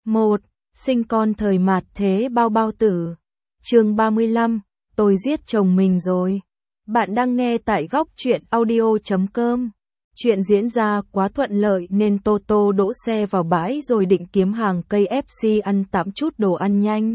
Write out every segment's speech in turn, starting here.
1. Sinh con thời mạt thế bao bao tử. Chương 35, tôi giết chồng mình rồi. Bạn đang nghe tại góc truyện audio.com. Chuyện diễn ra quá thuận lợi nên Toto đỗ xe vào bãi rồi định kiếm hàng KFC ăn tạm chút đồ ăn nhanh.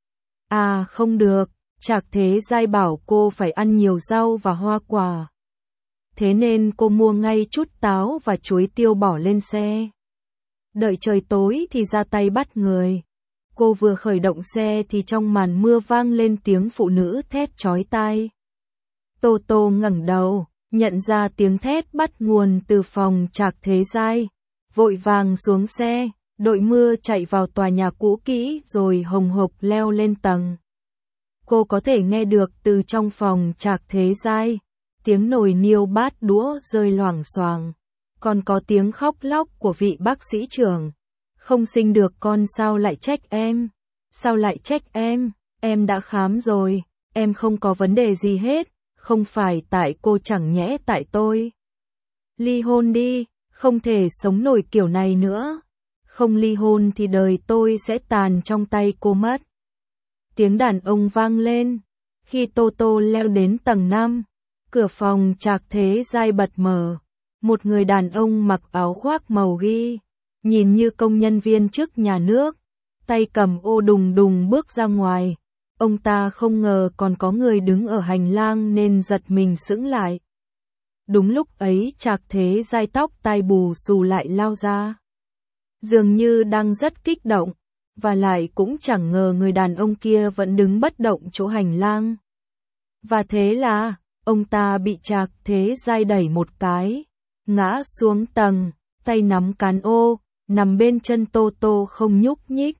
À không được, Trạc Thế Giai bảo cô phải ăn nhiều rau và hoa quả. Thế nên cô mua ngay chút táo và chuối tiêu bỏ lên xe. Đợi trời tối thì ra tay bắt người. Cô vừa khởi động xe thì trong màn mưa vang lên tiếng phụ nữ thét chói tai. Toto ngẩng đầu, nhận ra tiếng thét bắt nguồn từ phòng Trạc Thế Giai, vội vàng xuống xe, đội mưa chạy vào tòa nhà cũ kỹ rồi hồng hộc leo lên tầng. Cô có thể nghe được từ trong phòng Trạc Thế Giai, tiếng nồi niêu bát đũa rơi loảng xoảng, còn có tiếng khóc lóc của vị bác sĩ trưởng. Không sinh được con sao lại trách em? Sao lại trách em đã khám rồi, em không có vấn đề gì hết, không phải tại cô chẳng nhẽ tại tôi. Ly hôn đi, không thể sống nổi kiểu này nữa. Không ly hôn thì đời tôi sẽ tàn trong tay cô mất. Tiếng đàn ông vang lên. Khi Toto leo đến tầng 5, cửa phòng Trạc Thế Giai bật mở. Một người đàn ông mặc áo khoác màu ghi, nhìn như công nhân viên chức nhà nước, tay cầm ô đùng đùng bước ra ngoài. Ông ta không ngờ còn có người đứng ở hành lang nên giật mình sững lại. Đúng lúc ấy Trạc Thế Giai tóc tai bù xù lại lao ra. Dường như đang rất kích động, và lại cũng chẳng ngờ người đàn ông kia vẫn đứng bất động chỗ hành lang. Và thế là, ông ta bị Trạc Thế Giai đẩy một cái, ngã xuống tầng, tay nắm cán ô, nằm bên chân Toto không nhúc nhích.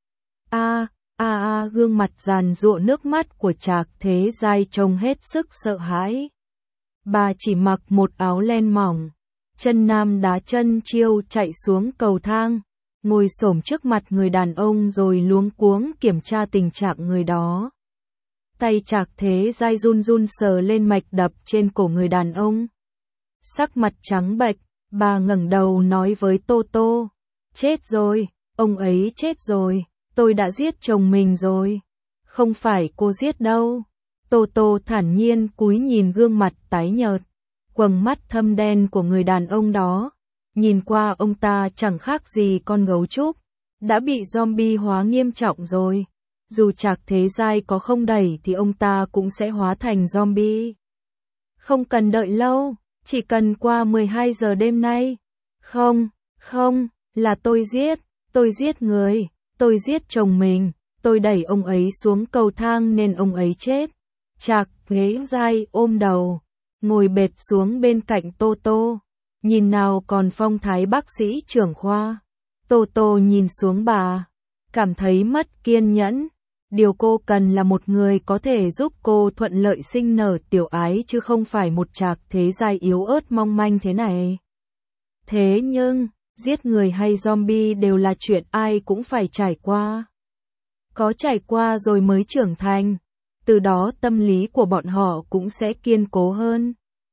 Gương mặt giàn giụa nước mắt của Trạc Thế Giai trông hết sức sợ hãi. Bà chỉ mặc một áo len mỏng, chân nam đá chân chiêu chạy xuống cầu thang, ngồi xổm trước mặt người đàn ông rồi luống cuống kiểm tra tình trạng người đó. Tay Trạc Thế Giai run run sờ lên mạch đập trên cổ người đàn ông. Sắc mặt trắng bệch, bà ngẩng đầu nói với Toto, chết rồi, ông ấy chết rồi, tôi đã giết chồng mình rồi. Không phải cô giết đâu. Toto thản nhiên cúi nhìn gương mặt tái nhợt, quầng mắt thâm đen của người đàn ông đó. Nhìn qua ông ta chẳng khác gì con gấu trúc, đã bị zombie hóa nghiêm trọng rồi. Dù Trạc Thế Giai có không đẩy thì ông ta cũng sẽ hóa thành zombie. Không cần đợi lâu, chỉ cần qua 12 giờ đêm nay. Không, là tôi giết người, tôi giết chồng mình, tôi đẩy ông ấy xuống cầu thang nên ông ấy chết. Trạc Thế Giai ôm đầu, ngồi bệt xuống bên cạnh Toto, nhìn nào còn phong thái bác sĩ trưởng khoa. Toto nhìn xuống bà, cảm thấy mất kiên nhẫn. Điều cô cần là một người có thể giúp cô thuận lợi sinh nở tiểu ái chứ không phải một Trạc Thế Giai yếu ớt mong manh thế này. Thế nhưng, giết người hay zombie đều là chuyện ai cũng phải trải qua. Có trải qua rồi mới trưởng thành, từ đó tâm lý của bọn họ cũng sẽ kiên cố hơn.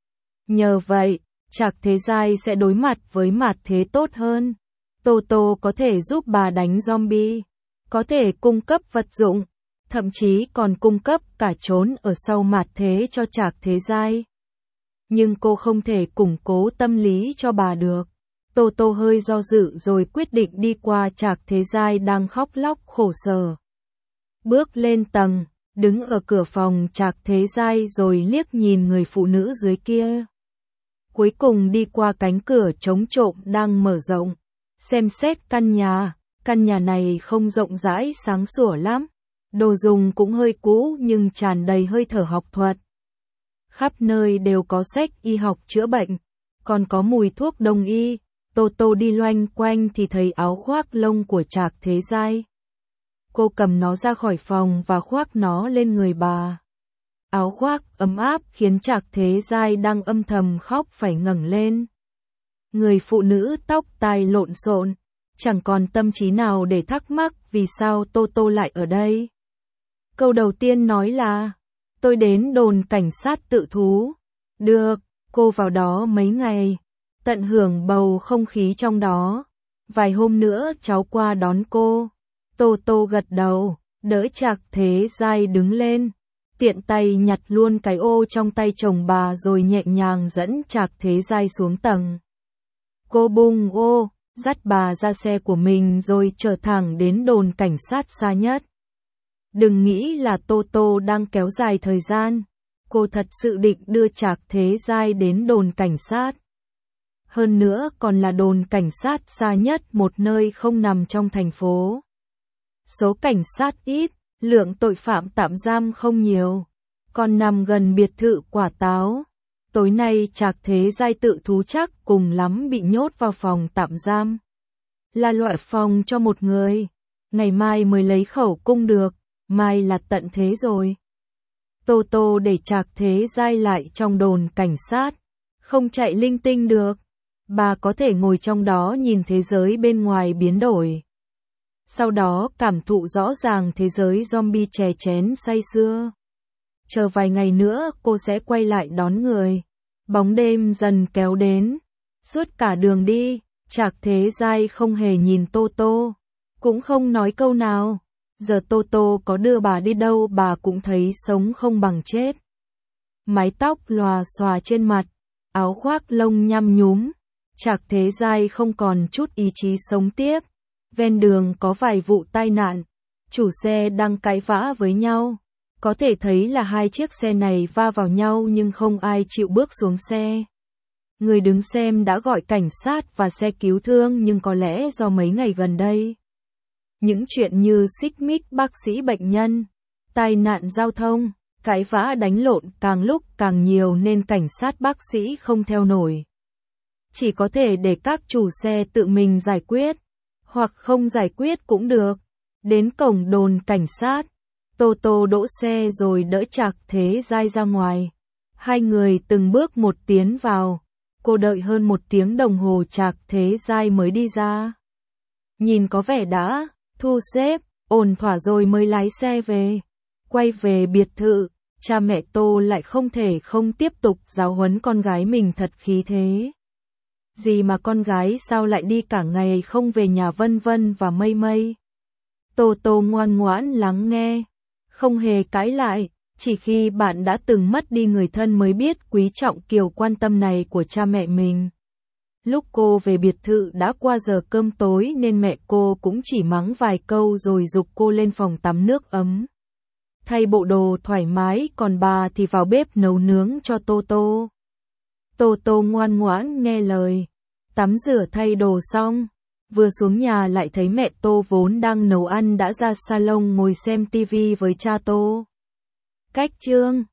Nhờ vậy, Trạc Thế Giai sẽ đối mặt với mạt thế tốt hơn. Toto có thể giúp bà đánh zombie, có thể cung cấp vật dụng, thậm chí còn cung cấp cả trốn ở sau mạt thế cho Trạc Thế Giai. Nhưng cô không thể củng cố tâm lý cho bà được. Toto hơi do dự rồi quyết định đi qua Trạc Thế Giai đang khóc lóc khổ sở. Bước lên tầng, đứng ở cửa phòng Trạc Thế Giai rồi liếc nhìn người phụ nữ dưới kia. Cuối cùng đi qua cánh cửa chống trộm đang mở rộng, xem xét căn nhà này không rộng rãi sáng sủa lắm, đồ dùng cũng hơi cũ nhưng tràn đầy hơi thở học thuật. Khắp nơi đều có sách y học chữa bệnh, còn có mùi thuốc đông y. Toto đi loanh quanh thì thấy áo khoác lông của Trạc Thế Giai. Cô cầm nó ra khỏi phòng và khoác nó lên người bà. Áo khoác ấm áp khiến Trạc Thế Giai đang âm thầm khóc phải ngẩng lên. Người phụ nữ tóc tai lộn xộn, chẳng còn tâm trí nào để thắc mắc vì sao Toto lại ở đây. Câu đầu tiên nói là, tôi đến đồn cảnh sát tự thú. Được, cô vào đó mấy ngày, tận hưởng bầu không khí trong đó. Vài hôm nữa cháu qua đón cô. Tô Tô gật đầu, đỡ Trạc Thế Giai đứng lên. Tiện tay nhặt luôn cái ô trong tay chồng bà rồi nhẹ nhàng dẫn Trạc Thế Giai xuống tầng. Cô bung ô, dắt bà ra xe của mình rồi chở thẳng đến đồn cảnh sát xa nhất. Đừng nghĩ là Tô Tô đang kéo dài thời gian. Cô thật sự định đưa Trạc Thế Giai đến đồn cảnh sát. Hơn nữa còn là đồn cảnh sát xa nhất, một nơi không nằm trong thành phố. Số cảnh sát ít, lượng tội phạm tạm giam không nhiều, còn nằm gần biệt thự Quả Táo. Tối nay Trạc Thế Giai tự thú chắc cùng lắm bị nhốt vào phòng tạm giam. Là loại phòng cho một người, ngày mai mới lấy khẩu cung được, mai là tận thế rồi. Tô Tô để Trạc Thế Giai lại trong đồn cảnh sát, không chạy linh tinh được. Bà có thể ngồi trong đó nhìn thế giới bên ngoài biến đổi. Sau đó cảm thụ rõ ràng thế giới zombie chè chén say sưa. Chờ vài ngày nữa cô sẽ quay lại đón người. Bóng đêm dần kéo đến. Suốt cả đường đi, Trạc Thế Giai không hề nhìn Tô Tô, cũng không nói câu nào. Giờ Tô Tô có đưa bà đi đâu bà cũng thấy sống không bằng chết. Mái tóc lòa xòa trên mặt, áo khoác lông nhăm nhúm. Trạc Thế Giai không còn chút ý chí sống tiếp. Ven đường có vài vụ tai nạn, chủ xe đang cãi vã với nhau. Có thể thấy là hai chiếc xe này va vào nhau nhưng không ai chịu bước xuống xe. Người đứng xem đã gọi cảnh sát và xe cứu thương, nhưng có lẽ do mấy ngày gần đây, những chuyện như xích mích bác sĩ bệnh nhân, tai nạn giao thông, cãi vã đánh lộn càng lúc càng nhiều nên cảnh sát bác sĩ không theo nổi. Chỉ có thể để các chủ xe tự mình giải quyết, hoặc không giải quyết cũng được. Đến cổng đồn cảnh sát, Tô Tô đỗ xe rồi đỡ Trạc Thế Giai ra ngoài. Hai người từng bước một tiến vào. Cô đợi hơn 1 tiếng đồng hồ Trạc Thế Giai mới đi ra. Nhìn có vẻ đã thu xếp, ổn thỏa rồi mới lái xe về. Quay về biệt thự, cha mẹ Tô lại không thể không tiếp tục giáo huấn con gái mình thật khí thế. Gì mà con gái sao lại đi cả ngày không về nhà, vân vân và mây mây. Tô Tô ngoan ngoãn lắng nghe, không hề cãi lại, chỉ khi bạn đã từng mất đi người thân mới biết quý trọng kiểu quan tâm này của cha mẹ mình. Lúc cô về biệt thự đã qua giờ cơm tối nên mẹ cô cũng chỉ mắng vài câu rồi giục cô lên phòng tắm nước ấm. Thay bộ đồ thoải mái, còn bà thì vào bếp nấu nướng cho Tô Tô. Tô Tô ngoan ngoãn nghe lời, tắm rửa thay đồ xong, vừa xuống nhà lại thấy mẹ Tô vốn đang nấu ăn đã ra salon ngồi xem tivi với cha Tô. Cách chương